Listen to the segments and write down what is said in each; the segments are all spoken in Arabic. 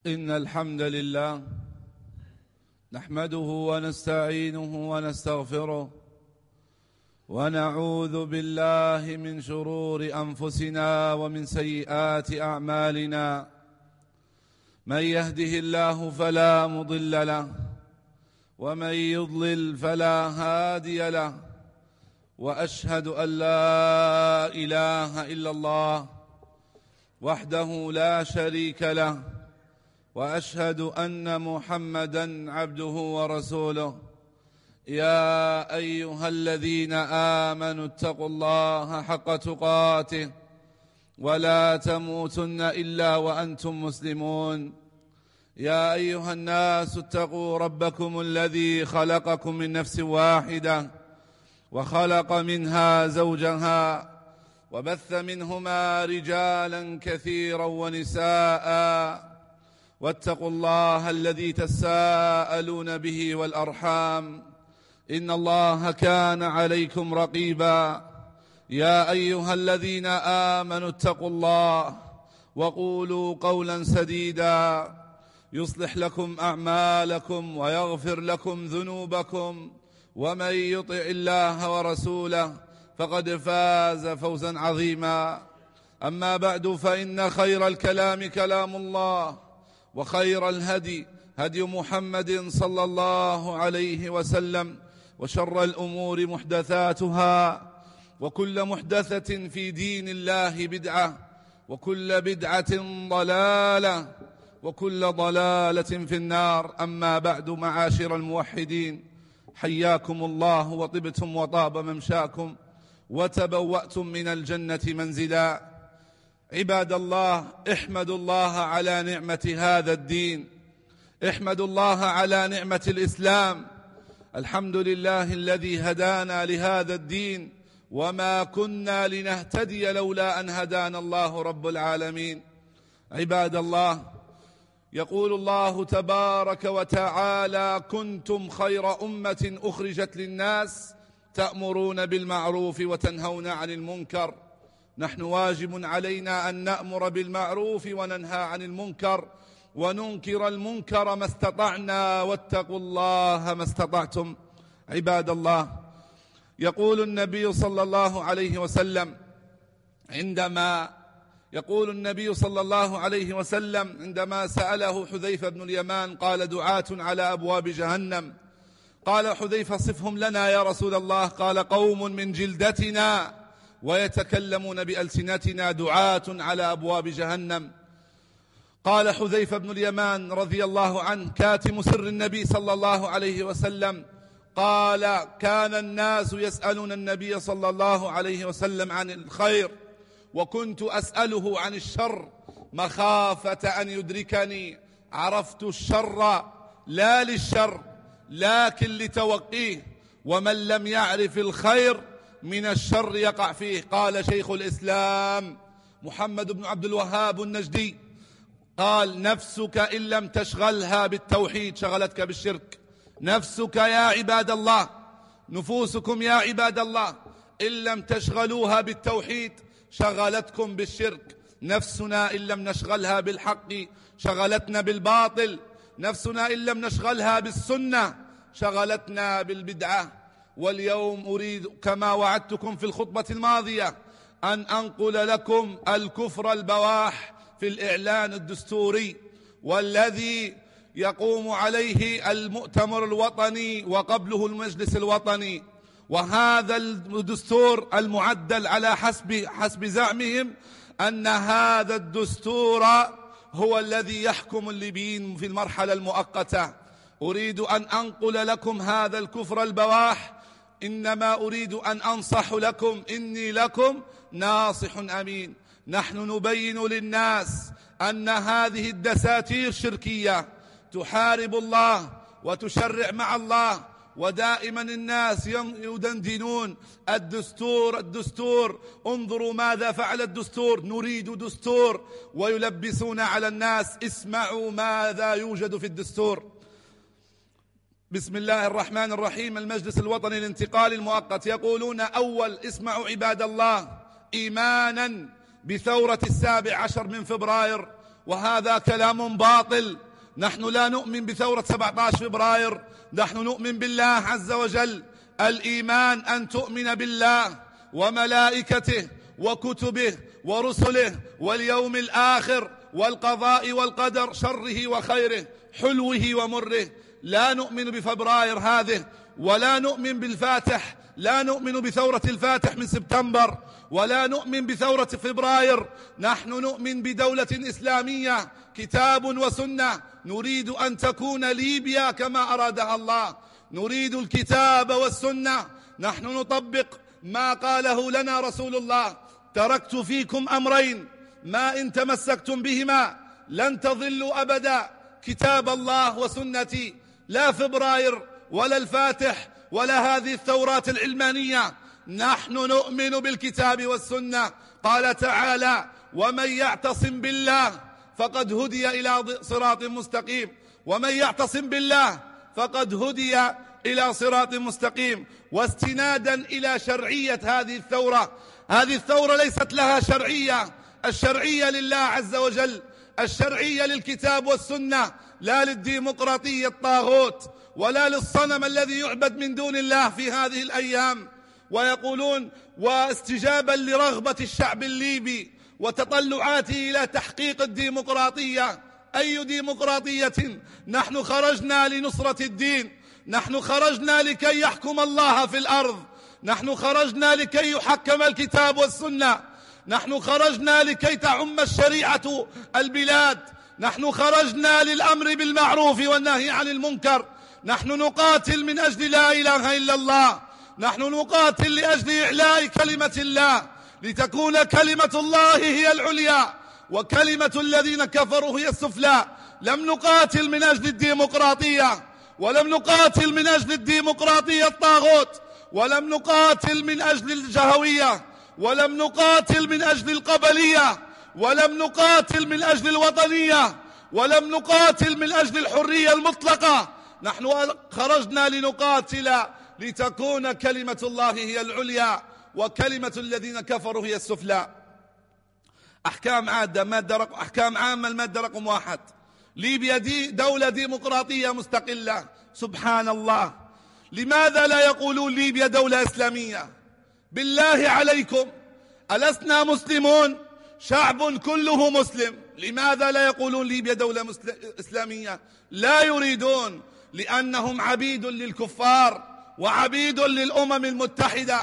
إن الحمد لله نحمده ونستعينه ونستغفره ونعوذ بالله من شرور أنفسنا ومن سيئات أعمالنا. من يهده الله فلا مضل له ومن يضلل فلا هادي له، وأشهد أن لا إله إلا الله وحده لا شريك له، وأشهد أن محمدًا عبده ورسوله. يا أيها الذين آمنوا اتقوا الله حق تقاته ولا تموتن إلا وأنتم مسلمون. يا أيها الناس اتقوا ربكم الذي خلقكم من نفس واحدة وخلق منها زوجها وبث منهما رجالا كثيرا ونساء، واتقوا الله الذي تساءلون به والأرحام إن الله كان عليكم رقيبا. يا أيها الذين آمنوا اتقوا الله وقولوا قولا سديدا يصلح لكم أعمالكم ويغفر لكم ذنوبكم، ومن يطع الله ورسوله فقد فاز فوزا عظيما. أما بعد، فإن خير الكلام كلام الله، وخير الهدي هدي محمد صلى الله عليه وسلم، وشر الأمور محدثاتها، وكل محدثة في دين الله بدعة، وكل بدعة ضلالة، وكل ضلالة في النار. أما بعد، معاشر الموحدين، حياكم الله وطبتم وطاب ممشاكم وتبوأتم من الجنة منزلا. عباد الله، احمدوا الله على نعمة هذا الدين، احمدوا الله على نعمة الإسلام. الحمد لله الذي هدانا لهذا الدين، وما كنا لنهتدي لولا أن هدانا الله رب العالمين. عباد الله، يقول الله تبارك وتعالى: كنتم خير أمة أخرجت للناس تأمرون بالمعروف وتنهون عن المنكر. نحن واجب علينا أن نأمر بالمعروف وننهى عن المنكر، وننكر المنكر ما استطعنا، واتقوا الله ما استطعتم. عباد الله، يقول النبي صلى الله عليه وسلم عندما سأله حذيفة بن اليمان، قال: دعاة على أبواب جهنم. قال حذيفة: صفهم لنا يا رسول الله. قال: قوم من جلدتنا ويتكلمون بألسنتنا، دعاة على أبواب جهنم. قال حذيفة بن اليمان رضي الله عنه، كاتم سر النبي صلى الله عليه وسلم، قال: كان الناس يسألون النبي صلى الله عليه وسلم عن الخير، وكنت أسأله عن الشر مخافة أن يدركني. عرفت الشر لا للشر لكن لتوقيه، ومن لم يعرف الخير من الشر يقع فيه. قال شيخ الإسلام محمد بن عبد الوهاب النجدي، قال: نفسك إن لم تشغلها بالتوحيد شغلتك بالشرك. نفسك يا عباد الله، نفوسكم يا عباد الله، إن لم تشغلوها بالتوحيد شغلتكم بالشرك. نفسنا إن لم نشغلها بالحق شغلتنا بالباطل. نفسنا إن لم نشغلها بالسنة شغلتنا بالبدعة. واليوم أريد كما وعدتكم في الخطبة الماضية أن أنقل لكم الكفر البواح في الإعلان الدستوري، والذي يقوم عليه المؤتمر الوطني وقبله المجلس الوطني. وهذا الدستور المعدل على حسب زعمهم أن هذا الدستور هو الذي يحكم الليبيين في المرحلة المؤقتة. أريد أن أنقل لكم هذا الكفر البواح، إنما أريد أن أنصح لكم، إني لكم ناصح أمين. نحن نبين للناس أن هذه الدساتير شركية تحارب الله وتشرع مع الله، ودائما الناس يدندنون: الدستور، انظروا ماذا فعل الدستور، نريد دستور، ويلبسون على الناس: اسمعوا ماذا يوجد في الدستور. بسم الله الرحمن الرحيم. المجلس الوطني الانتقالي المؤقت يقولون: أول، اسمعوا عباد الله، إيمانا بثورة 17 من فبراير وهذا كلام باطل. نحن لا نؤمن بثورة 17 فبراير، نحن نؤمن بالله عز وجل. الإيمان أن تؤمن بالله وملائكته وكتبه ورسله واليوم الآخر والقضاء والقدر، شره وخيره، حلوه ومره. لا نؤمن بفبراير هذه، ولا نؤمن بالفاتح، لا نؤمن بثورة الفاتح من سبتمبر، ولا نؤمن بثورة فبراير. نحن نؤمن بدولة إسلامية، كتاب وسنة. نريد أن تكون ليبيا كما أرادها الله، نريد الكتاب والسنة. نحن نطبق ما قاله لنا رسول الله: تركت فيكم أمرين ما إن تمسكتم بهما لن تضلوا أبدا، كتاب الله وسنتي. لا فبراير ولا الفاتح ولا هذه الثورات العلمانية، نحن نؤمن بالكتاب والسنة. قال تعالى: ومن يعتصم بالله فقد هدي إلى صراط مستقيم، ومن يعتصم بالله فقد هدي إلى صراط مستقيم. واستنادا إلى شرعية هذه الثورة، هذه الثورة ليست لها شرعية، الشرعية لله عز وجل، الشرعية للكتاب والسنة، لا للديمقراطية الطاغوت ولا للصنم الذي يعبد من دون الله في هذه الأيام. ويقولون واستجابا لرغبة الشعب الليبي وتطلعاته إلى تحقيق الديمقراطية. أي ديمقراطية؟ نحن خرجنا لنصرة الدين، نحن خرجنا لكي يحكم الله في الأرض، نحن خرجنا لكي يحكم الكتاب والسنة، نحن خرجنا لكي تعم الشريعة البلاد، نحن خرجنا للأمر بالمعروف والنهي عن المنكر. نحن نقاتل من أجل لا إله إلا الله، نحن نقاتل لأجل إعلاء كلمة الله، لتكون كلمة الله هي العليا وكلمة الذين كفروا هي السفلى. لم نقاتل من أجل الديمقراطية، ولم نقاتل من أجل الديمقراطية الطاغوت، ولم نقاتل من أجل الجهوية، ولم نقاتل من أجل القبلية، ولم نقاتل من أجل الوطنية، ولم نقاتل من أجل الحرية المطلقة. نحن خرجنا لنقاتل لتكون كلمة الله هي العليا وكلمة الذين كفروا هي السفلى. أحكام عامة. المادة رقم 1: ليبيا دولة ديمقراطية مستقلة. سبحان الله، لماذا لا يقولون ليبيا دولة إسلامية؟ بالله عليكم، ألسنا مسلمون؟ شعب كله مسلم، لماذا لا يقولون ليبيا دولة إسلامية؟ لا يريدون، لأنهم عبيد للكفار وعبيد للأمم المتحدة.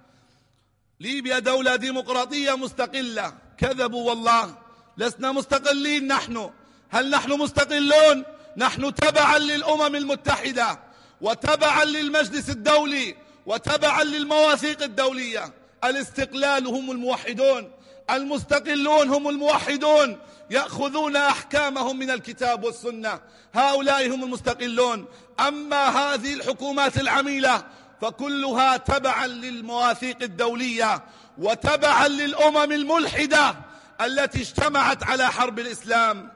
ليبيا دولة ديمقراطية مستقلة، كذبوا والله، لسنا مستقلين. هل نحن مستقلون؟ نحن تبعا للأمم المتحدة وتبعا للمجلس الدولي وتبعا للمواثيق الدولية. الاستقلال هم الموحدون، المستقلون هم الموحدون، يأخذون أحكامهم من الكتاب والسنة، هؤلاء هم المستقلون. أما هذه الحكومات العميلة فكلها تبعا للمواثيق الدولية وتبعا للأمم الملحدة التي اجتمعت على حرب الإسلام.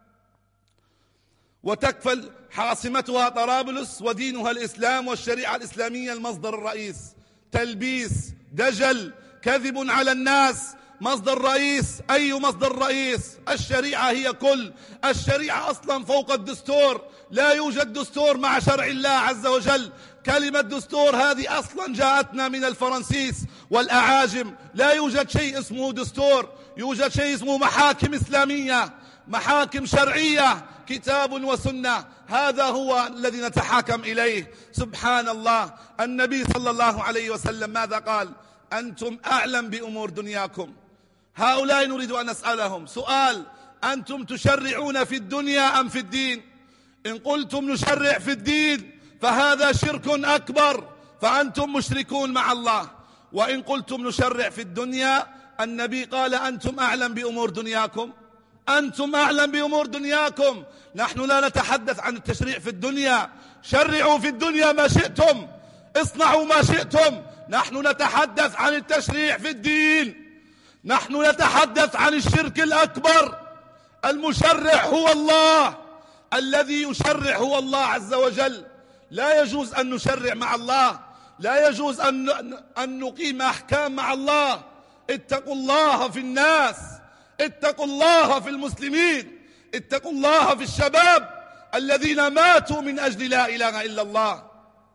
وتكفل عاصمتها طرابلس ودينها الإسلام والشريعة الإسلامية المصدر الرئيس. تلبيس، دجل، كذب على الناس. مصدر رئيس؟ أي مصدر رئيس؟ الشريعة هي كل، الشريعة أصلا فوق الدستور، لا يوجد دستور مع شرع الله عز وجل. كلمة دستور هذه أصلا جاءتنا من الفرنسيس والأعاجم، لا يوجد شيء اسمه دستور، يوجد شيء اسمه محاكم إسلامية، محاكم شرعية، كتاب وسنة، هذا هو الذي نتحاكم إليه. سبحان الله، النبي صلى الله عليه وسلم ماذا قال؟ أنتم أعلم بأمور دنياكم. هؤلاء نريد أن نسألهم سؤال: أنتم تشرعون في الدنيا أم في الدين؟ إن قلتم نشرع في الدين فهذا شرك أكبر، فأنتم مشركون مع الله. وإن قلتم نشرع في الدنيا، النبي قال: أنتم أعلم بأمور دنياكم، أنتم أعلم بأمور دنياكم. نحن لا نتحدث عن التشريع في الدنيا، شرعوا في الدنيا ما شئتم، اصنعوا ما شئتم. نحن نتحدث عن التشريع في الدين، نحن نتحدث عن الشرك الأكبر. المشرع هو الله، الذي يشرع هو الله عز وجل. لا يجوز أن نشرع مع الله، لا يجوز أن نقيم أحكام مع الله. اتقوا الله في الناس، اتقوا الله في المسلمين. اتقوا الله في الشباب الذين ماتوا من أجل لا إله إلا الله.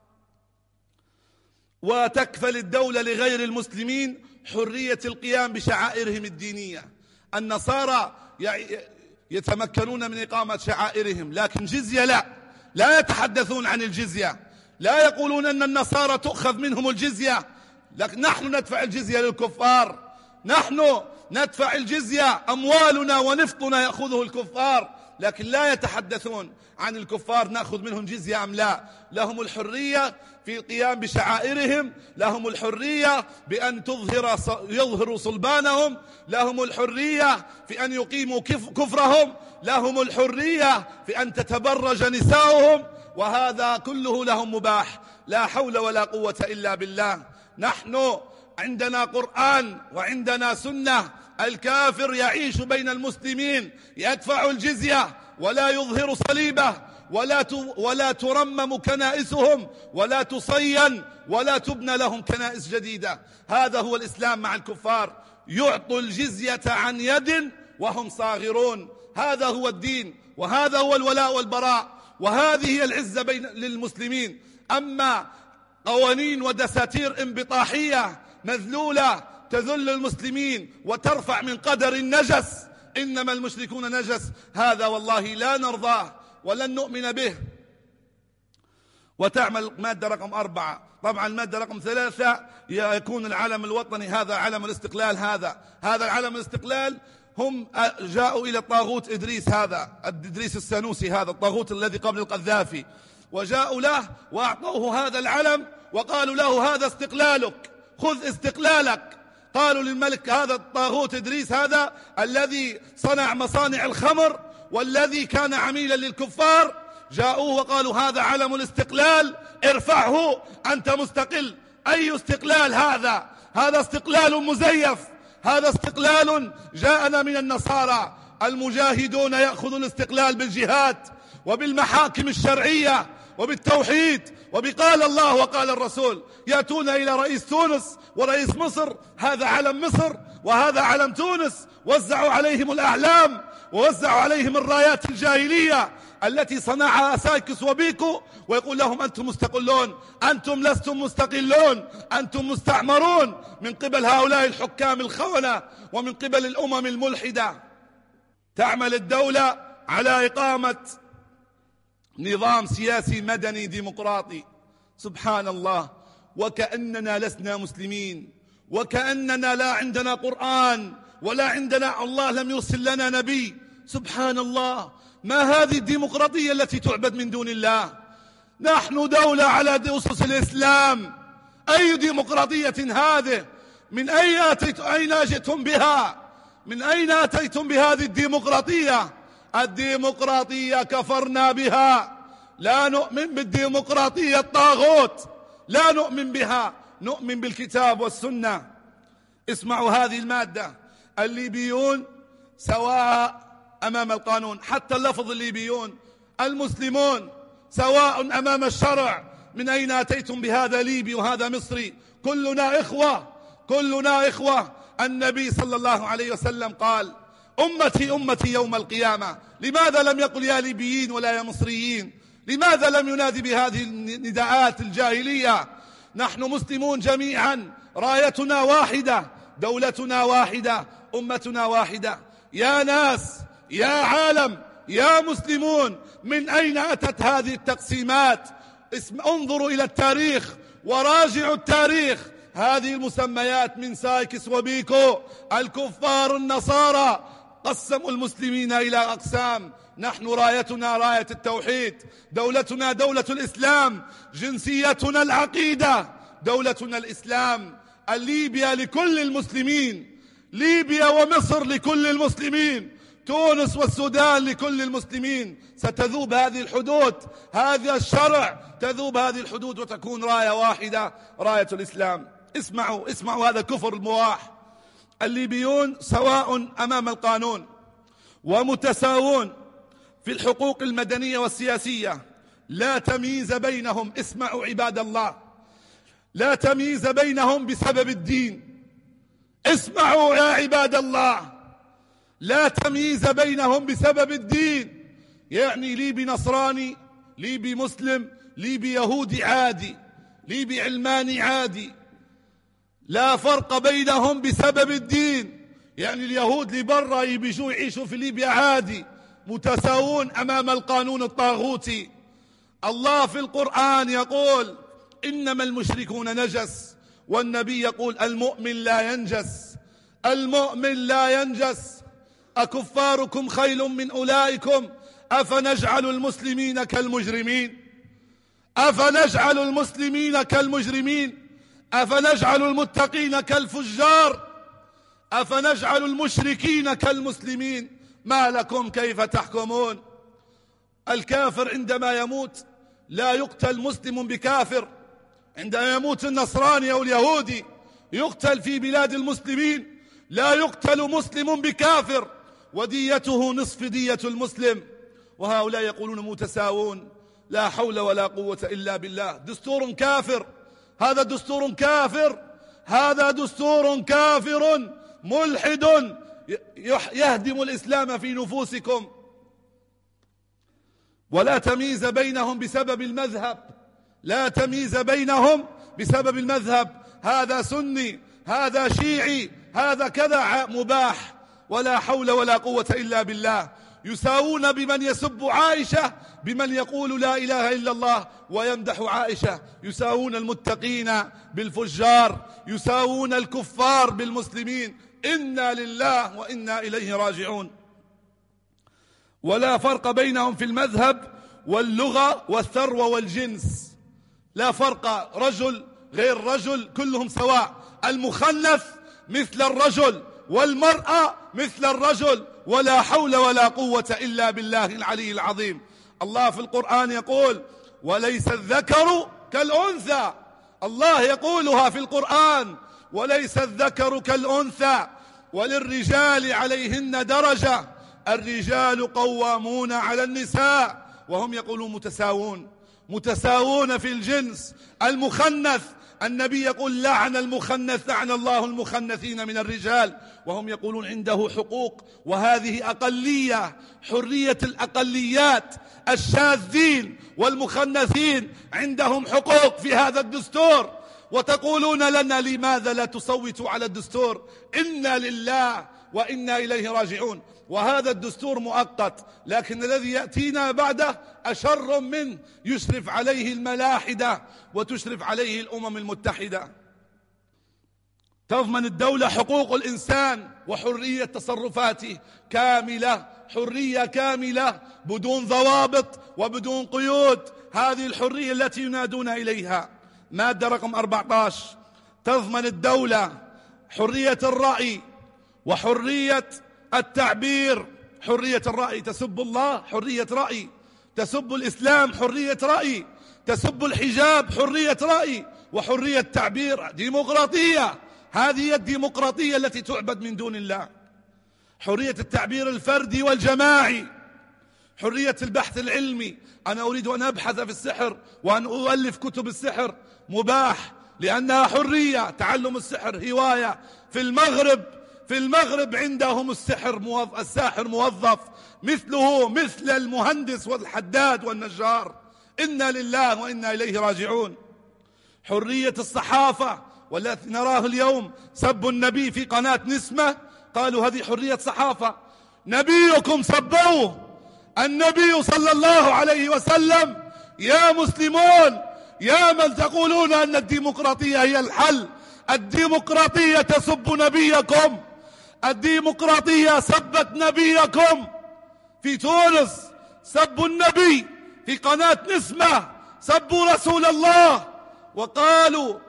وتكفل الدولة لغير المسلمين حرية القيام بشعائرهم الدينية. النصارى يتمكنون من إقامة شعائرهم، لكن جزية لا يتحدثون عن الجزية، لا يقولون أن النصارى تؤخذ منهم الجزية، لكن نحن ندفع الجزية للكفار، نحن ندفع الجزية، أموالنا ونفطنا يأخذه الكفار، لكن لا يتحدثون عن الكفار نأخذ منهم جزية أم لا. لهم الحرية في القيام بشعائرهم، لهم الحرية بأن يظهروا صلبانهم، لهم الحرية في أن يقيموا كفرهم، لهم الحرية في أن تتبرج نساؤهم، وهذا كله لهم مباح. لا حول ولا قوة إلا بالله. نحن عندنا قرآن وعندنا سنة. الكافر يعيش بين المسلمين يدفع الجزية ولا يظهر صليبه، ولا ترمم كنائسهم، ولا تصين، ولا تبنى لهم كنائس جديدة. هذا هو الإسلام مع الكفار، يعطوا الجزية عن يد وهم صاغرون. هذا هو الدين، وهذا هو الولاء والبراء، وهذه هي العزة للمسلمين. أما قوانين ودساتير انبطاحية مذلولة تذل المسلمين وترفع من قدر النجس، إنما المشركون نجس، هذا والله لا نرضاه ولن نؤمن به. وتعمل مادة رقم 4. طبعا المادة رقم 3 يكون العلم الوطني، هذا علم الاستقلال، هذا العلم الاستقلال. هم جاءوا إلى الطاغوت إدريس، هذا إدريس السنوسي، هذا الطاغوت الذي قبل القذافي، وجاءوا له وأعطوه هذا العلم وقالوا له هذا استقلالك، خذ استقلالك. قالوا للملك هذا الطاغوت إدريس، هذا الذي صنع مصانع الخمر والذي كان عميلا للكفار، جاءوه وقالوا هذا علم الاستقلال، ارفعه، أنت مستقل. أي استقلال هذا؟ هذا استقلال مزيف، هذا استقلال جاءنا من النصارى. المجاهدون يأخذوا الاستقلال بالجهاد وبالمحاكم الشرعية وبالتوحيد وبقال الله وقال الرسول. يأتون إلى رئيس تونس ورئيس مصر، هذا علم مصر وهذا علم تونس، وزعوا عليهم الأعلام ووزعوا عليهم الرايات الجاهلية التي صنعها سايكس وبيكو، ويقول لهم أنتم مستقلون. أنتم لستم مستقلون، أنتم مستعمرون من قبل هؤلاء الحكام الخونة ومن قبل الأمم الملحدة. تعمل الدولة على إقامة نظام سياسي مدني ديمقراطي. سبحان الله، وكأننا لسنا مسلمين، وكأننا لا عندنا قرآن ولا عندنا، الله لم يرسل لنا نبي. سبحان الله، ما هذه الديمقراطية التي تعبد من دون الله؟ نحن دولة على أسس الإسلام، أي ديمقراطية هذه؟ من أين جئتم بها؟ من أين أتيتم بهذه الديمقراطية؟ الديمقراطية كفرنا بها، لا نؤمن بالديمقراطية الطاغوت، لا نؤمن بها، نؤمن بالكتاب والسنة. اسمعوا هذه المادة: الليبيون سواء أمام القانون، حتى اللفظ الليبيون، المسلمون سواء أمام الشرع. من أين أتيتم بهذا ليبي وهذا مصري؟ كلنا إخوة، كلنا إخوة. النبي صلى الله عليه وسلم قال أمتي أمتي يوم القيامة. لماذا لم يقل يا ليبيين ولا يا مصريين؟ لماذا لم ينادي بهذه النداءات الجاهلية؟ نحن مسلمون جميعا، رايتنا واحدة، دولتنا واحدة، أمتنا واحدة. يا ناس، يا عالم، يا مسلمون، من أين أتت هذه التقسيمات؟ انظروا إلى التاريخ وراجعوا التاريخ. هذه المسميات من سايكس وبيكو، الكفار النصارى قسموا المسلمين إلى أقسام. نحن رايتنا راية التوحيد، دولتنا دولة الإسلام، جنسيتنا العقيدة، دولتنا الإسلام. ليبيا لكل المسلمين، ليبيا ومصر لكل المسلمين، تونس والسودان لكل المسلمين. ستذوب هذه الحدود، هذا الشرع تذوب هذه الحدود وتكون راية واحدة، راية الإسلام. اسمعوا هذا الكفر المواح. الليبيون سواء أمام القانون ومتساوون في الحقوق المدنية والسياسية، لا تمييز بينهم. اسمعوا عباد الله، لا تمييز بينهم بسبب الدين. اسمعوا يا عباد الله، لا تمييز بينهم بسبب الدين، يعني لي بنصراني، لي بمسلم، لي بيهودي عادي، لي بعلماني عادي، لا فرق بينهم بسبب الدين. يعني اليهود لبرا يبيجوا يعيشوا في ليبيا عادي، متساوون أمام القانون الطاغوتي. الله في القرآن يقول إنما المشركون نجس، والنبي يقول المؤمن لا ينجس، المؤمن لا ينجس. أكفاركم خير من أولئكم أفنجعل المسلمين كالمجرمين، أفنجعل المسلمين كالمجرمين، أفنجعل المتقين كالفجار، أفنجعل المشركين كالمسلمين، ما لكم كيف تحكمون. الكافر عندما يموت لا يقتل مسلم بكافر، عندما يموت النصراني أو اليهودي يقتل في بلاد المسلمين، لا يقتل مسلم بكافر، وديته نصف دية المسلم. وهؤلاء يقولون متساوون، لا حول ولا قوة إلا بالله. دستور كافر، هذا دستور كافر، هذا دستور كافر ملحد يهدم الإسلام في نفوسكم. ولا تمييز بينهم بسبب المذهب، لا تمييز بينهم بسبب المذهب، هذا سني، هذا شيعي، هذا كذا، مباح، ولا حول ولا قوة إلا بالله. يساوون بمن يسب عائشة بمن يقول لا إله إلا الله ويمدح عائشة، يساوون المتقين بالفجار، يساوون الكفار بالمسلمين. إنا لله وإنا إليه راجعون. ولا فرق بينهم في المذهب واللغة والثروة والجنس، لا فرق، رجل غير رجل كلهم سواء، المخنث مثل الرجل والمرأة مثل الرجل، ولا حول ولا قوة إلا بالله العلي العظيم. الله في القرآن يقول وليس الذكر كالأنثى، الله يقولها في القرآن، وليس الذكر كالأنثى وللرجال عليهن درجة، الرجال قوامون على النساء، وهم يقولون متساوون، متساوون في الجنس. المخنث النبي يقول لعن المخنث، لعن الله المخنثين من الرجال، وهم يقولون عنده حقوق. وهذه أقلية، حرية الأقليات، الشاذين والمخنثين عندهم حقوق في هذا الدستور، وتقولون لنا لماذا لا تصوتوا على الدستور؟ إنا لله وإنا إليه راجعون. وهذا الدستور مؤقت، لكن الذي يأتينا بعده أشر منه، يشرف عليه الملاحدة وتشرف عليه الأمم المتحدة. تضمن الدولة حقوق الإنسان وحرية تصرفاته كاملة، حرية كاملة بدون ضوابط وبدون قيود، هذه الحرية التي ينادون إليها. مادة رقم 14 تضمن الدولة حرية الرأي وحرية التعبير. حرية الرأي، تسب الله حرية رأي، تسب الإسلام حرية رأي، تسب الحجاب حرية رأي، وحرية تعبير ديمقراطية، هذه هي الديمقراطية التي تعبد من دون الله. حرية التعبير الفردي والجماعي، حرية البحث العلمي، أنا أريد أن أبحث في السحر وأن أؤلف كتب السحر، مباح لأنها حرية. تعلم السحر هواية. في المغرب عندهم الساحر موظف مثله مثل المهندس والحداد والنجار. إنا لله وإنا إليه راجعون. حرية الصحافة، والتي نراه اليوم سب النبي في قناة نسمة، قالوا هذه حرية صحافة. نبيكم سبوه، النبي صلى الله عليه وسلم. يا مسلمون، يا من تقولون أن الديمقراطية هي الحل، الديمقراطية تسب نبيكم، الديمقراطية سبت نبيكم. في تونس سبوا النبي، في قناة نسمة سبوا رسول الله، وقالوا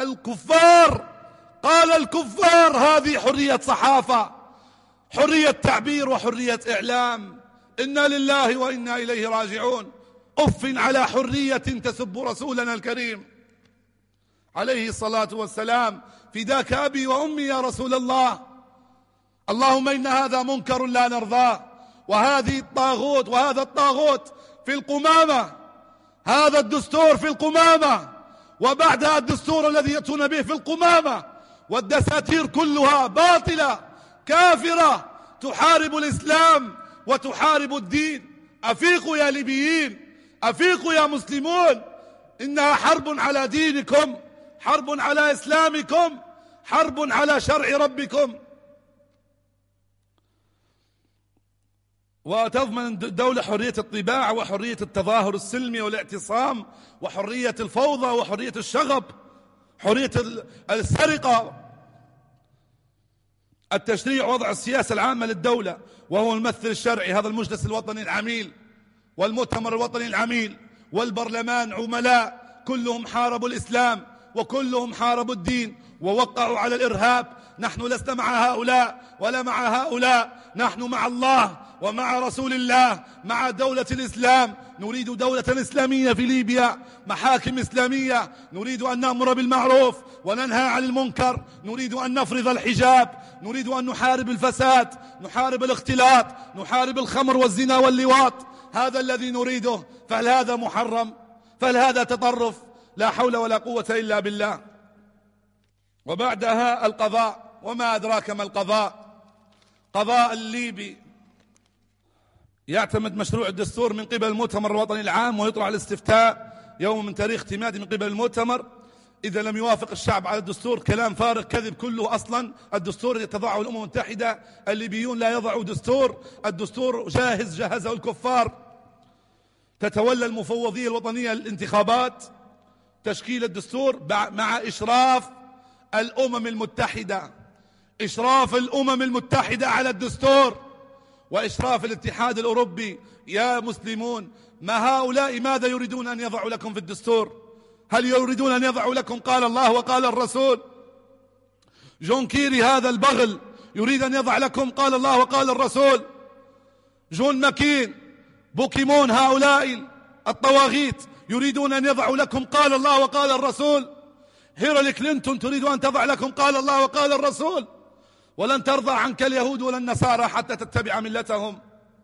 قال الكفار هذه حرية صحافة، حرية تعبير وحرية إعلام. إنا لله وإنا إليه راجعون. أف على حرية تسب رسولنا الكريم عليه الصلاة والسلام. فداك أبي وأمي يا رسول الله. اللهم إن هذا منكر لا نرضاه، وهذه الطاغوت، وهذا الطاغوت في القمامة، هذا الدستور في القمامة، وبعدها الدستور الذي يأتون به في القمامة، والدساتير كلها باطلة كافرة تحارب الإسلام وتحارب الدين. أفيقوا يا ليبيين، أفيقوا يا مسلمون، إنها حرب على دينكم، حرب على إسلامكم، حرب على شرع ربكم. وتضمن الدولة حرية الطباع وحرية التظاهر السلمي والاعتصام وحرية الفوضى وحرية الشغب، حرية السرقة. التشريع وضع السياسة العامة للدولة، وهو الممثل الشرعي. هذا المجلس الوطني العميل والمؤتمر الوطني العميل والبرلمان عملاء، كلهم حاربوا الإسلام وكلهم حاربوا الدين ووقعوا على الإرهاب. نحن لسنا مع هؤلاء ولا مع هؤلاء، نحن مع الله ومع رسول الله، مع دولة الإسلام. نريد دولة إسلامية في ليبيا، محاكم إسلامية، نريد أن نأمر بالمعروف وننهى عن المنكر، نريد أن نفرض الحجاب، نريد أن نحارب الفساد، نحارب الاختلاط، نحارب الخمر والزنا واللواط. هذا الذي نريده. فهل هذا محرم؟ فهل هذا تطرف؟ لا حول ولا قوة إلا بالله. وبعدها القضاء. وما أدراك ما القضاء؟ قضاء الليبي يعتمد مشروع الدستور من قبل المؤتمر الوطني العام، ويطرح الاستفتاء يوم من تاريخ اعتماده من قبل المؤتمر. إذا لم يوافق الشعب على الدستور، كلام فارغ كذب كله. أصلا الدستور يتضعه الأمم المتحدة، الليبيون لا يضعوا دستور، الدستور جاهز، جهزه الكفار. تتولى المفوضية الوطنية للانتخابات تشكيل الدستور مع إشراف الأمم المتحدة، إشراف الأمم المتحدة على الدستور وإشراف الاتحاد الأوروبي. يا مسلمون، ما هؤلاء ماذا يريدون أن يضعوا لكم في الدستور؟ هل يريدون أن يضعوا لكم قال الله وقال الرسول؟ جون كيري هذا البغل يريد أن يضع لكم قال الله وقال الرسول. جون ماكين، بوكيمون، هؤلاء الطواغيت يريدون أن يضعوا لكم قال الله وقال الرسول. هيلاري كلينتون تريد أن تضع لكم قال الله وقال الرسول. ولن ترضى عنك اليهود ولا النصارى حتى تتبع ملتهم.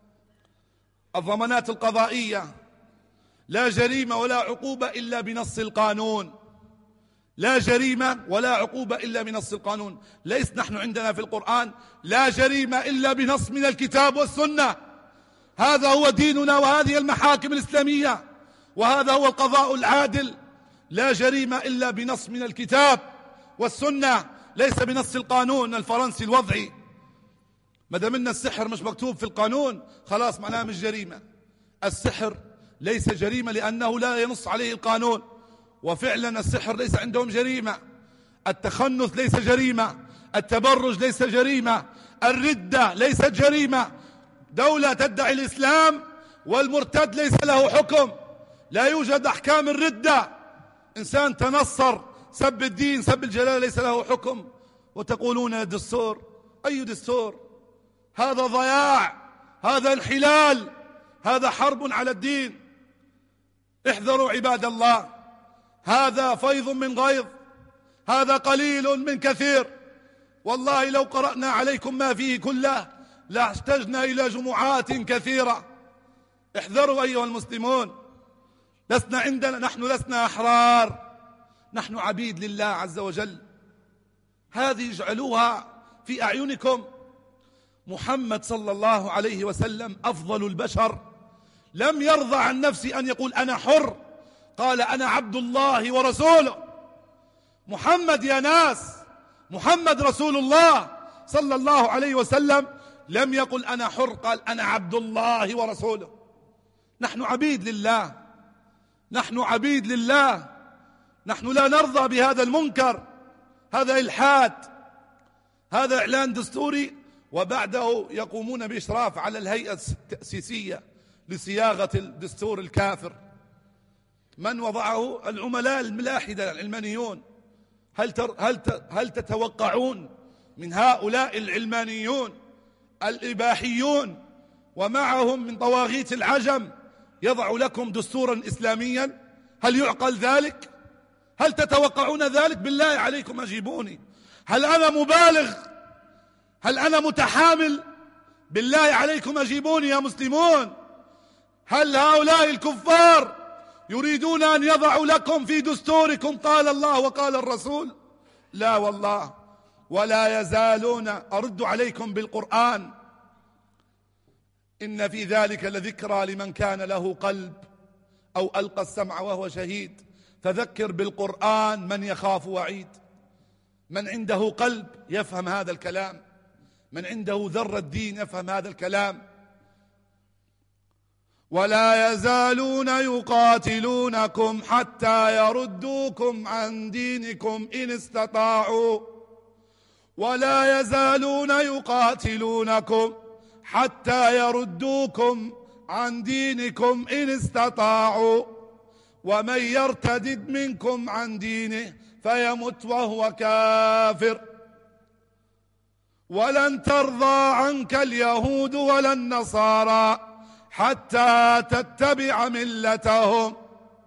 الضمانات القضائية: لا جريمة ولا عقوبة إلا بنص القانون، لا جريمة ولا عقوبة إلا بنص القانون. ليس نحن عندنا في القرآن لا جريمة إلا بنص من الكتاب والسنة. هذا هو ديننا وهذه المحاكم الإسلامية وهذا هو القضاء العادل. لا جريمة إلا بنص من الكتاب والسنة، ليس بنص القانون الفرنسي الوضعي. ما دام ان السحر مش مكتوب في القانون خلاص معناه مش جريمة. السحر ليس جريمة لأنه لا ينص عليه القانون، وفعلا السحر ليس عندهم جريمة. التخنث ليس جريمة، التبرج ليس جريمة، الردة ليست جريمة. دولة تدعي الإسلام والمرتد ليس له حكم، لا يوجد أحكام الردة. إنسان تنصر، سب الدين، سب الجلالة، ليس له حكم. وتقولون الدستور؟ أي دستور؟ هذا ضياع، هذا انحلال، هذا حرب على الدين. احذروا عباد الله، هذا فيض من غيظ، هذا قليل من كثير. والله لو قرأنا عليكم ما فيه كله لاحتجنا إلى جمعات كثيرة. احذروا أيها المسلمون، نحن لسنا أحرار، نحن عبيد لله عز وجل. هذه اجعلوها في أعينكم. محمد صلى الله عليه وسلم أفضل البشر، لم يرضى عن نفسه أن يقول أنا حر، قال أنا عبد الله ورسوله. محمد يا ناس، محمد رسول الله صلى الله عليه وسلم لم يقل أنا حر، قال أنا عبد الله ورسوله. نحن عبيد لله، نحن عبيد لله، نحن لا نرضى بهذا المنكر. هذا إلحاد، هذا إعلان دستوري، وبعده يقومون بإشراف على الهيئة التأسيسية لصياغة الدستور الكافر. من وضعه؟ العملاء الملاحدة العلمانيون. هل تتوقعون من هؤلاء العلمانيون الإباحيون ومعهم من طواغيت العجم يضع لكم دستورا إسلاميا؟ هل يعقل ذلك؟ هل تتوقعون ذلك؟ بالله عليكم أجيبوني. هل أنا مبالغ؟ هل أنا متحامل؟ بالله عليكم أجيبوني يا مسلمون. هل هؤلاء الكفار يريدون أن يضعوا لكم في دستوركم قال الله وقال الرسول؟ لا والله. ولا يزالون. أرد عليكم بالقرآن، إن في ذلك لذكرى لمن كان له قلب أو ألقى السمع وهو شهيد. فذكر بالقرآن من يخاف وعيد، من عنده قلب يفهم هذا الكلام، من عنده ذرة دين يفهم هذا الكلام. ولا يزالون يقاتلونكم حتى يردوكم عن دينكم إن استطاعوا، ولا يزالون يقاتلونكم حتى يردوكم عن دينكم إن استطاعوا، ومن يرتدد منكم عن دينه فيمت وهو كافر ولن ترضى عنك اليهود ولا النصارى حتى تتبع ملتهم،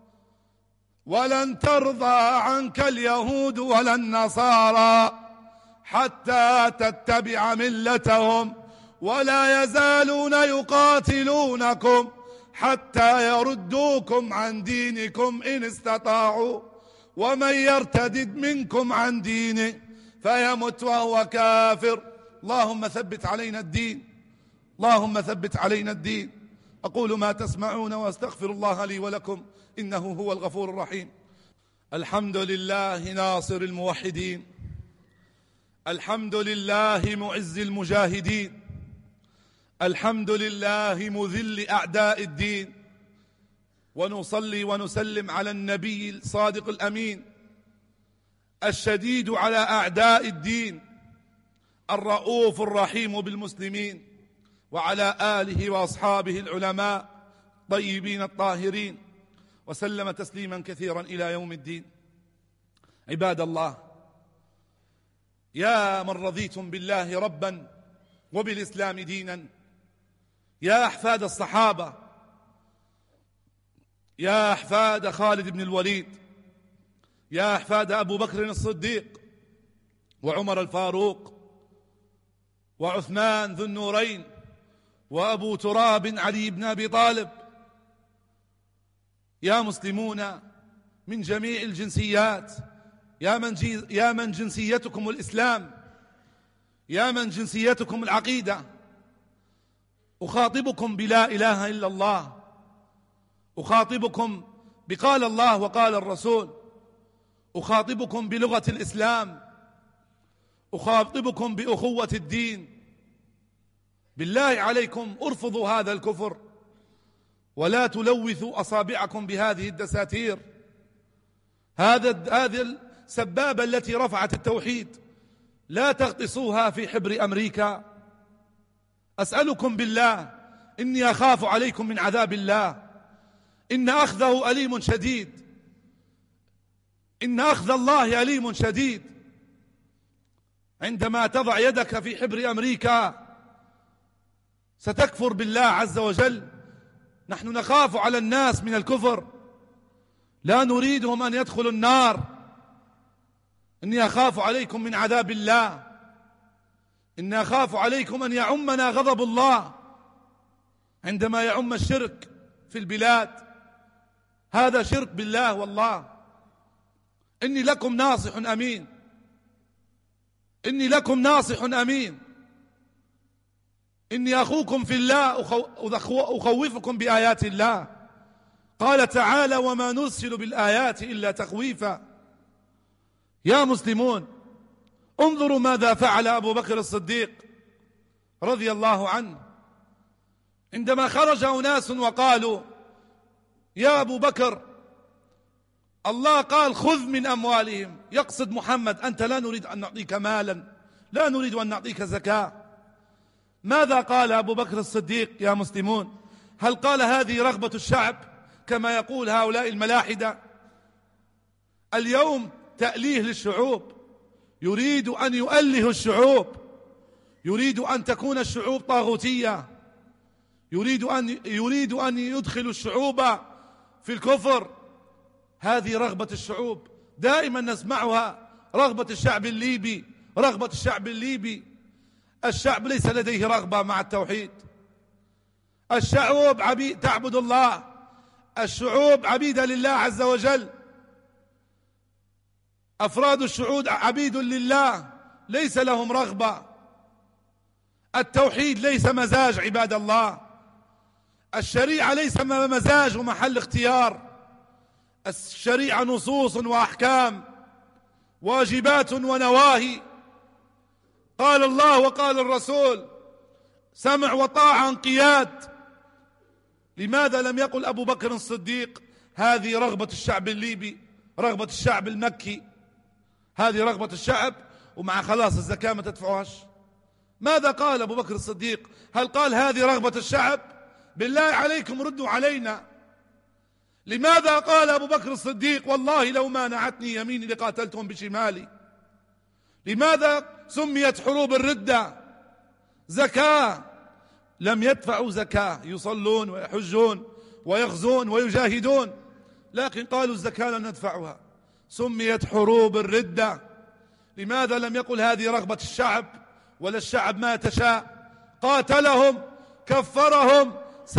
ولن ترضى عنك اليهود ولا النصارى حتى تتبع ملتهم، ولا يزالون يقاتلونكم حتى يردوكم عن دينكم إن استطاعوا، ومن يرتدد منكم عن دينه فيمت وهو كافر. اللهم ثبت علينا الدين، اللهم ثبت علينا الدين. أقول ما تسمعون وأستغفر الله لي ولكم إنه هو الغفور الرحيم. الحمد لله ناصر الموحدين، الحمد لله معز المجاهدين، الحمد لله مذل أعداء الدين، ونصلي ونسلم على النبي الصادق الأمين الشديد على أعداء الدين الرؤوف الرحيم بالمسلمين، وعلى آله وأصحابه العلماء الطيبين الطاهرين، وسلم تسليما كثيرا إلى يوم الدين. عباد الله، يا من رضيتم بالله ربا وبالإسلام دينا، يا أحفاد الصحابة، يا أحفاد خالد بن الوليد، يا أحفاد أبو بكر الصديق وعمر الفاروق وعثمان ذو النورين وأبو تراب علي بن أبي طالب، يا مسلمون من جميع الجنسيات، يا من جنسيتكم الإسلام، يا من جنسيتكم العقيدة، أخاطبكم بلا إله إلا الله، أخاطبكم بقال الله وقال الرسول، أخاطبكم بلغة الإسلام، أخاطبكم بأخوة الدين. بالله عليكم ارفضوا هذا الكفر، ولا تلوثوا أصابعكم بهذه الدساتير، هذه السبابة التي رفعت التوحيد لا تغطسوها في حبر أمريكا. أسألكم بالله، إني أخاف عليكم من عذاب الله، إن أخذه أليم شديد، إن أخذ الله أليم شديد. عندما تضع يدك في حبر أمريكا ستكفر بالله عز وجل. نحن نخاف على الناس من الكفر، لا نريدهم أن يدخلوا النار. إني أخاف عليكم من عذاب الله، إني أخاف عليكم أن يعمنا غضب الله عندما يعم الشرك في البلاد. هذا شرك بالله والله. إني لكم ناصح أمين، إني لكم ناصح أمين، إني أخوكم في الله، أخوفكم بآيات الله. قال تعالى: وما نرسل بالآيات إلا تخويفا. يا مسلمون، انظروا ماذا فعل أبو بكر الصديق رضي الله عنه عندما خرج أناس وقالوا: يا أبو بكر، الله قال خذ من أموالهم، يقصد محمد، أنت لا نريد أن نعطيك مالا، لا نريد أن نعطيك زكاة. ماذا قال أبو بكر الصديق يا مسلمون؟ هل قال هذه رغبة الشعب كما يقول هؤلاء الملاحدة؟ اليوم تأليه للشعوب، يريد أن يؤله الشعوب، يريد أن تكون الشعوب طاغوتية، يريد أن يدخل الشعوب في الكفر. هذه رغبة الشعوب، دائما نسمعها، رغبة الشعب الليبي، رغبة الشعب الليبي. الشعب ليس لديه رغبة مع التوحيد. الشعوب عبيد تعبد الله، الشعوب عبيدة لله عز وجل، أفراد الشعوب عبيد لله، ليس لهم رغبة. التوحيد ليس مزاج عباد الله، الشريعة ليس مزاج ومحل اختيار، الشريعة نصوص وأحكام، واجبات ونواهي، قال الله وقال الرسول، سمع وطاعة انقياد. لماذا لم يقل أبو بكر الصديق هذه رغبة الشعب الليبي، رغبة الشعب المكي، هذه رغبة الشعب ومع خلاص الزكاة ما تدفعوهاش؟ ماذا قال أبو بكر الصديق؟ هل قال هذه رغبة الشعب؟ بالله عليكم ردوا علينا. لماذا قال أبو بكر الصديق والله لو ما نعتني يميني لقاتلتهم بشمالي؟ لماذا سميت حروب الردة زكاة؟ لم يدفعوا زكاة، يصلون ويحجون ويغزون ويجاهدون، لكن قالوا الزكاة لن ندفعها، سميت حروب الردة. لماذا لم يقل هذه رغبة الشعب ولا الشعب ما تشاء؟ قاتلهم، كفرهم،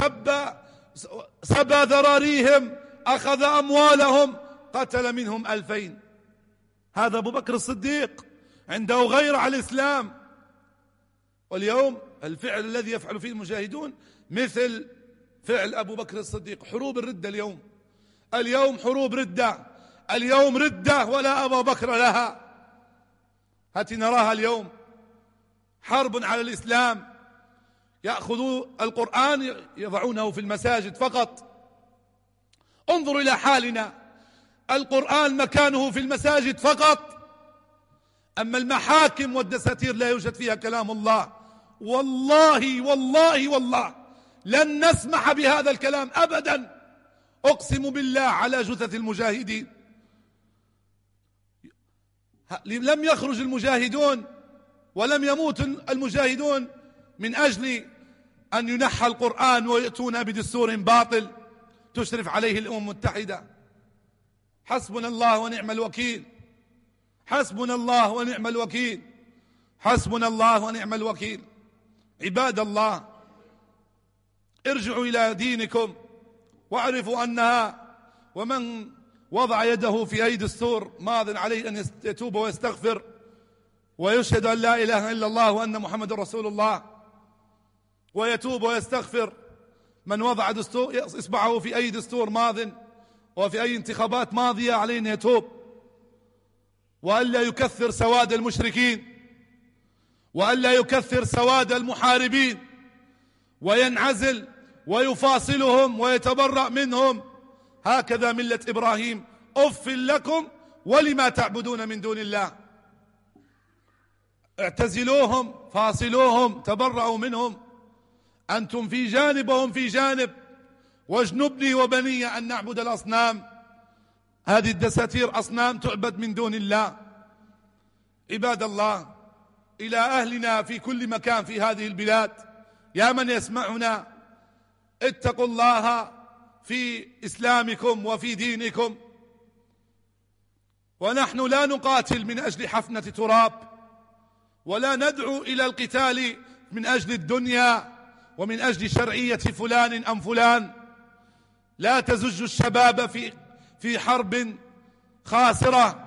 سبى ذراريهم، أخذ أموالهم، قتل منهم 2000. هذا أبو بكر الصديق عنده غيرة على الإسلام. واليوم الفعل الذي يفعل فيه المجاهدون مثل فعل أبو بكر الصديق، حروب الردة. اليوم حروب ردة، اليوم ردة ولا أبا بكر لها. هاتي نراها اليوم، حرب على الإسلام. يأخذوا القرآن يضعونه في المساجد فقط. انظروا إلى حالنا، القرآن مكانه في المساجد فقط، أما المحاكم والدساتير لا يوجد فيها كلام الله. والله والله والله لن نسمح بهذا الكلام أبدا، أقسم بالله على جثث المجاهدين. لم يخرج المجاهدون ولم يموت المجاهدون من أجل أن ينحى القرآن ويأتون بدستور باطل تشرف عليه الأمم المتحدة. حسبنا الله ونعم الوكيل، حسبنا الله ونعم الوكيل، حسبنا الله ونعم الوكيل. عباد الله، ارجعوا إلى دينكم واعرفوا أنها، ومن وضع يده في أي دستور ماض عليه أن يتوب ويستغفر ويشهد أن لا إله إلا الله وأن محمد رسول الله، ويتوب ويستغفر. من وضع دستور إصبعه في أي دستور ماض وفي أي انتخابات ماضية عليه أن يتوب، وألا يكثر سواد المشركين، وألا يكثر سواد المحاربين، وينعزل ويفاصلهم ويتبرأ منهم. هكذا ملة إبراهيم. أف لكم ولما تعبدون من دون الله. اعتزلوهم، فاصلوهم، تبرأوا منهم. أنتم في جانب وهم في جانب. واجنبني وبني أن نعبد الأصنام. هذه الدساتير أصنام تعبد من دون الله. عباد الله، إلى أهلنا في كل مكان في هذه البلاد، يا من يسمعنا، اتقوا الله في إسلامكم وفي دينكم. ونحن لا نقاتل من أجل حفنة تراب، ولا ندعو إلى القتال من أجل الدنيا ومن أجل شرعية فلان أم فلان. لا تزج الشباب في حرب خاسرة،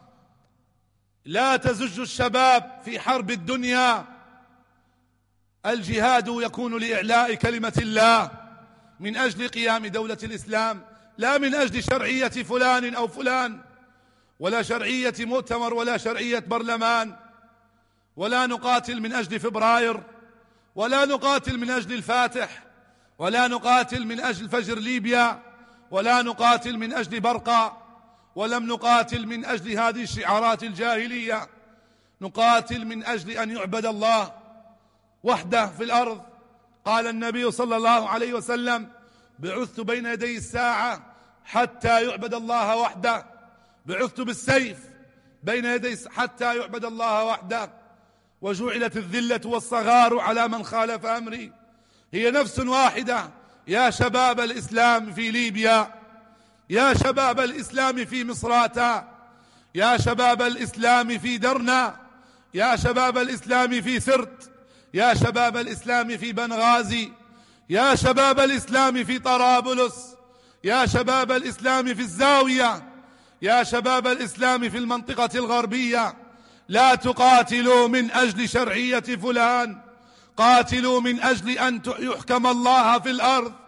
لا تزج الشباب في حرب الدنيا. الجهاد يكون لإعلاء كلمة الله من أجل قيام دولة الإسلام، لا من أجل شرعية فلان أو فلان، ولا شرعية مؤتمر، ولا شرعية برلمان. ولا نقاتل من أجل فبراير، ولا نقاتل من أجل الفاتح، ولا نقاتل من أجل فجر ليبيا، ولا نقاتل من أجل برقة، ولم نقاتل من أجل هذه الشعارات الجاهلية. نقاتل من أجل أن يعبد الله وحده في الأرض. قال النبي صلى الله عليه وسلم: بعثت بين يدي الساعة حتى يعبد الله وحده. بعثت بالسيف بين يدي حتى يعبد الله وحده، وجعلت الذلة والصغار على من خالف أمري. هي نفس واحدة. يا شباب الإسلام في ليبيا، يا شباب الإسلام في مصراتة، يا شباب الإسلام في درنا، يا شباب الإسلام في سرت، يا شباب الإسلام في بنغازي، يا شباب الإسلام في طرابلس، يا شباب الإسلام في الزاوية، يا شباب الإسلام في المنطقة الغربية، لا تقاتلوا من أجل شرعية فلان، قاتلوا من أجل أن يحكم الله في الأرض،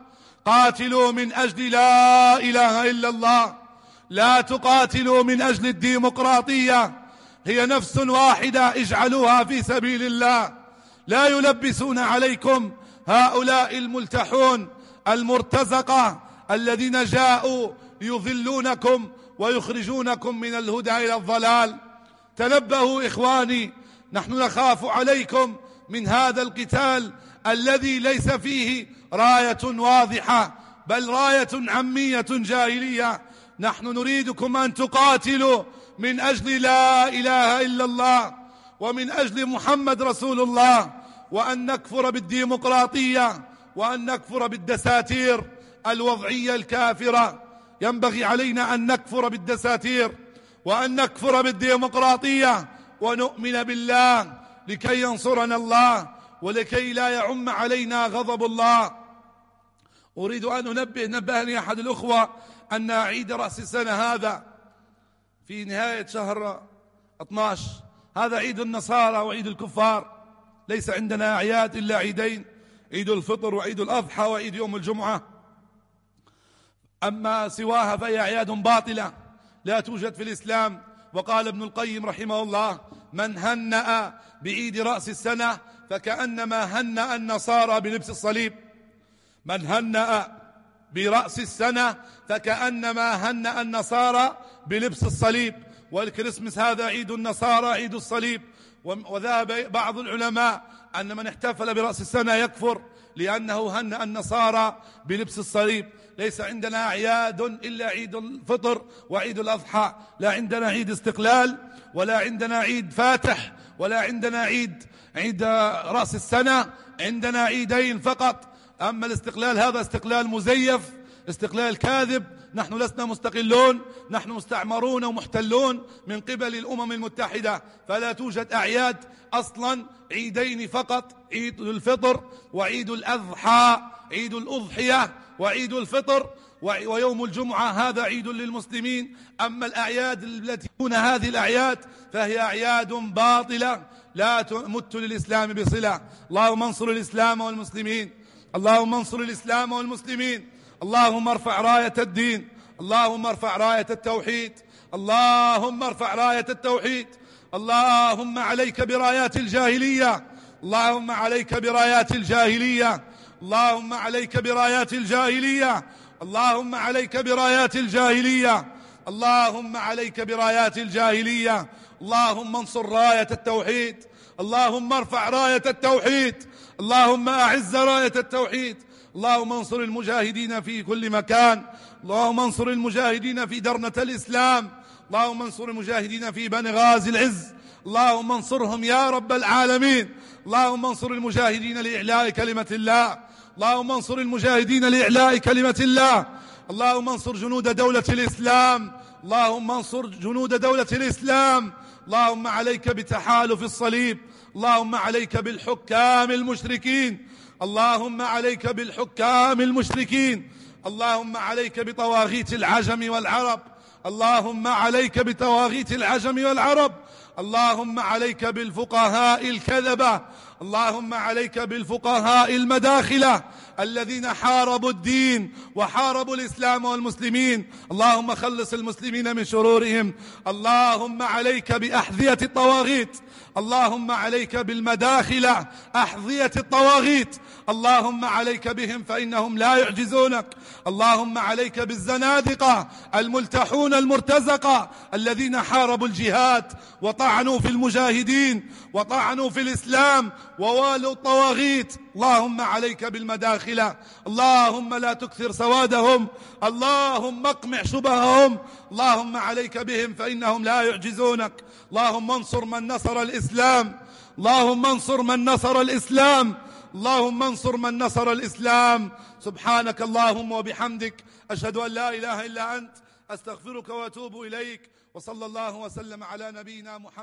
قاتلوا من أجل لا إله إلا الله، لا تقاتلوا من أجل الديمقراطية، هي نفس واحدة اجعلوها في سبيل الله. لا يلبسون عليكم هؤلاء الملتحون المرتزقة الذين جاءوا يضلونكم ويخرجونكم من الهدى إلى الضلال. تنبهوا إخواني، نحن نخاف عليكم من هذا القتال الذي ليس فيه راية واضحة بل راية عامية جاهلية. نحن نريدكم أن تقاتلوا من أجل لا إله إلا الله ومن أجل محمد رسول الله، وأن نكفر بالديمقراطية وأن نكفر بالدساتير الوضعية الكافرة. ينبغي علينا أن نكفر بالدساتير وأن نكفر بالديمقراطية ونؤمن بالله لكي ينصرنا الله ولكي لا يعم علينا غضب الله. أريد أن نبهني أحد الأخوة أن عيد رأس السنة هذا في نهاية شهر 12 هذا عيد النصارى وعيد الكفار، ليس عندنا أعياد إلا عيدين، عيد الفطر وعيد الأضحى وعيد يوم الجمعة، أما سواها فهي أعياد باطلة لا توجد في الإسلام. وقال ابن القيم رحمه الله: من هنأ بعيد رأس السنة فكأنما هنأ النصارى بلبس الصليب. من هنأ برأس السنة فكأنما هنأ النصارى بلبس الصليب. والكريسماس هذا عيد النصارى عيد الصليب. وذهب بعض العلماء أن من احتفل برأس السنة يكفر لأنه هنأ النصارى بلبس الصليب. ليس عندنا أعياد إلا عيد الفطر وعيد الأضحى، لا عندنا عيد استقلال ولا عندنا عيد فاتح ولا عندنا عيد رأس السنة، عندنا عيدين فقط. أما الاستقلال هذا استقلال مزيف، استقلال كاذب. نحن لسنا مستقلون، نحن مستعمرون ومحتلون من قبل الأمم المتحدة، فلا توجد أعياد أصلا، عيدين فقط، عيد الفطر وعيد الأضحى، عيد الأضحية وعيد الفطر ويوم الجمعة هذا عيد للمسلمين. أما الأعياد التي دون هذه الأعياد فهي أعياد باطلة لا تمت للإسلام بصلة. اللهم انصر الإسلام والمسلمين، اللهم انصر الإسلام والمسلمين، اللهم ارفع راية الدين، اللهم ارفع راية التوحيد، اللهم ارفع راية التوحيد. اللهم عليك برايات الجاهلية، اللهم عليك برايات الجاهلية، اللهم عليك برايات الجاهلية، اللهم عليك برايات الجاهلية، اللهم عليك برايات الجاهلية. اللهم انصر راية التوحيد، اللهم ارفع راية التوحيد، اللهم أعز راية التوحيد. اللهم انصر المجاهدين في كل مكان، اللهم انصر المجاهدين في درنة الإسلام، اللهم انصر المجاهدين في بني غازي العز، اللهم انصرهم يا رب العالمين. اللهم انصر المجاهدين لإعلاء كلمة الله، اللهم انصر المجاهدين لإعلاء كلمة الله. اللهم انصر جنود دولة الإسلام، اللهم انصر جنود دولة الإسلام. اللهم عليك بتحالف الصليب، اللهم عليك بالحكام المشركين، اللهم عليك بالحكام المشركين، اللهم عليك بطواغيت العجم والعرب، اللهم عليك بطواغيت العجم والعرب، اللهم عليك بالفقهاء الكذبة، اللهم عليك بالفقهاء المداخلة الذين حاربوا الدين وحاربوا الإسلام والمسلمين. اللهم خلص المسلمين من شرورهم. اللهم عليك بأحذية الطواغيت، اللهم عليك بالمداخلة أحذية الطواغيت، اللهم عليك بهم فإنهم لا يعجزونك. اللهم عليك بالزنادقة الملتحون المرتزقة الذين حاربوا الجهاد وطعنوا في المجاهدين وطعنوا في الإسلام ووالوا الطواغيت. اللهم عليك بالمداخلة، اللهم لا تكثر سوادهم، اللهم اقمع شبههم، اللهم عليك بهم فإنهم لا يعجزونك. اللهم انصر من نصر الإسلام، اللهم انصر من نصر الإسلام، اللهم انصر من نصر الإسلام. سبحانك اللهم وبحمدك، أشهد أن لا إله إلا أنت، أستغفرك وأتوب إليك، وصلى الله وسلم على نبينا محمد.